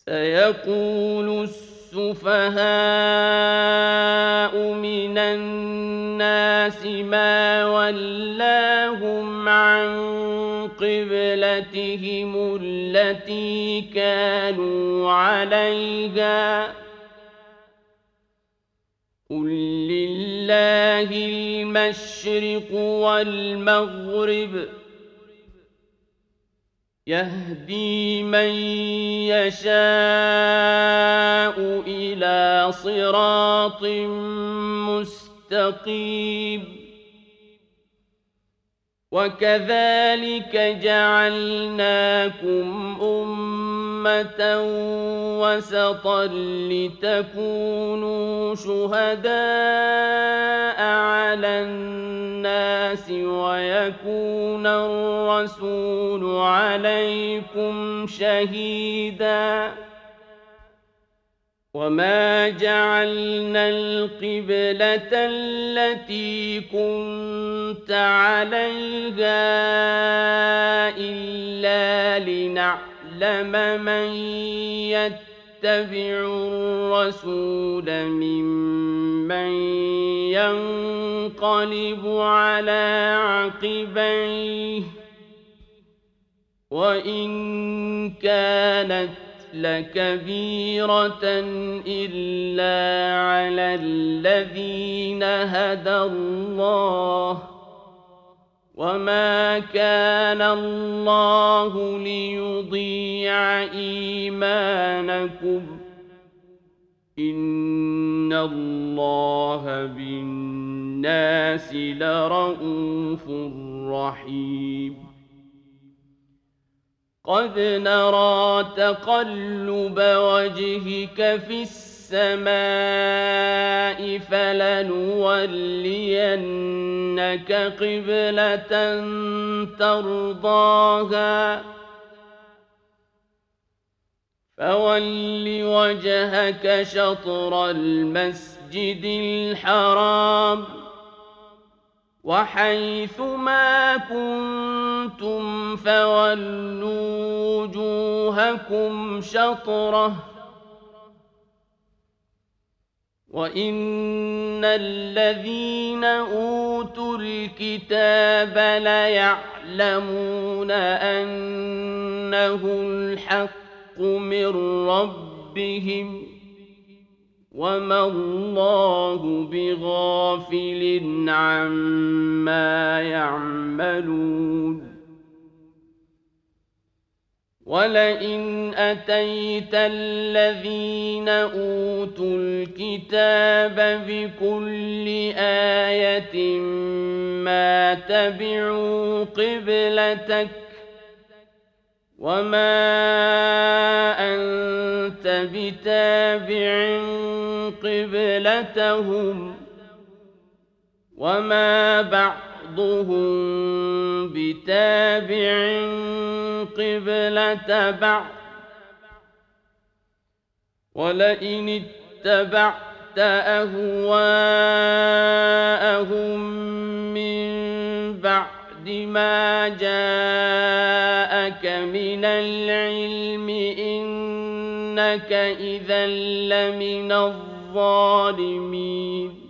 سيقول السفهاء من الناس ما ولاهم عن قبلتهم التي كانوا عليها قل لله المشرق والمغرب يهدي من يشاء إلى صراط مستقيم وكذلك جعلناكم أمة وسطا لتكونوا شهداء على الناس ويكون الرسول عليكم شهيداً وما جعلنا القبلة التي كنت عليها إلا لنعلم من يتبع الرسول ممن ينقلب على عقبيه وإن كانت لكبيرة إلا على الذين هدى الله وما كان الله ليضيع إيمانكم إن الله بالناس لرءوف رحيم قد نرى تقلب وجهك في السماء فلنولينك قبلة ترضاها فول وجهك شطر المسجد الحرام وحيث ما كنتم فولوا وجوهكم شطره وإن الذين أوتوا الكتاب ليعلمون أنه الحق من ربهم وما الله بغافل عما يعملون ولئن أتيت الذين أوتوا الكتاب بكل آية ما تبعوا قبلتك وما أنت بتابع قبلتهم وما بعضهم بتابع قبلة بعض ولئن اتبعت أهواءهم من بعد ما جاءك من العلم إنك إذا لمن الظالمين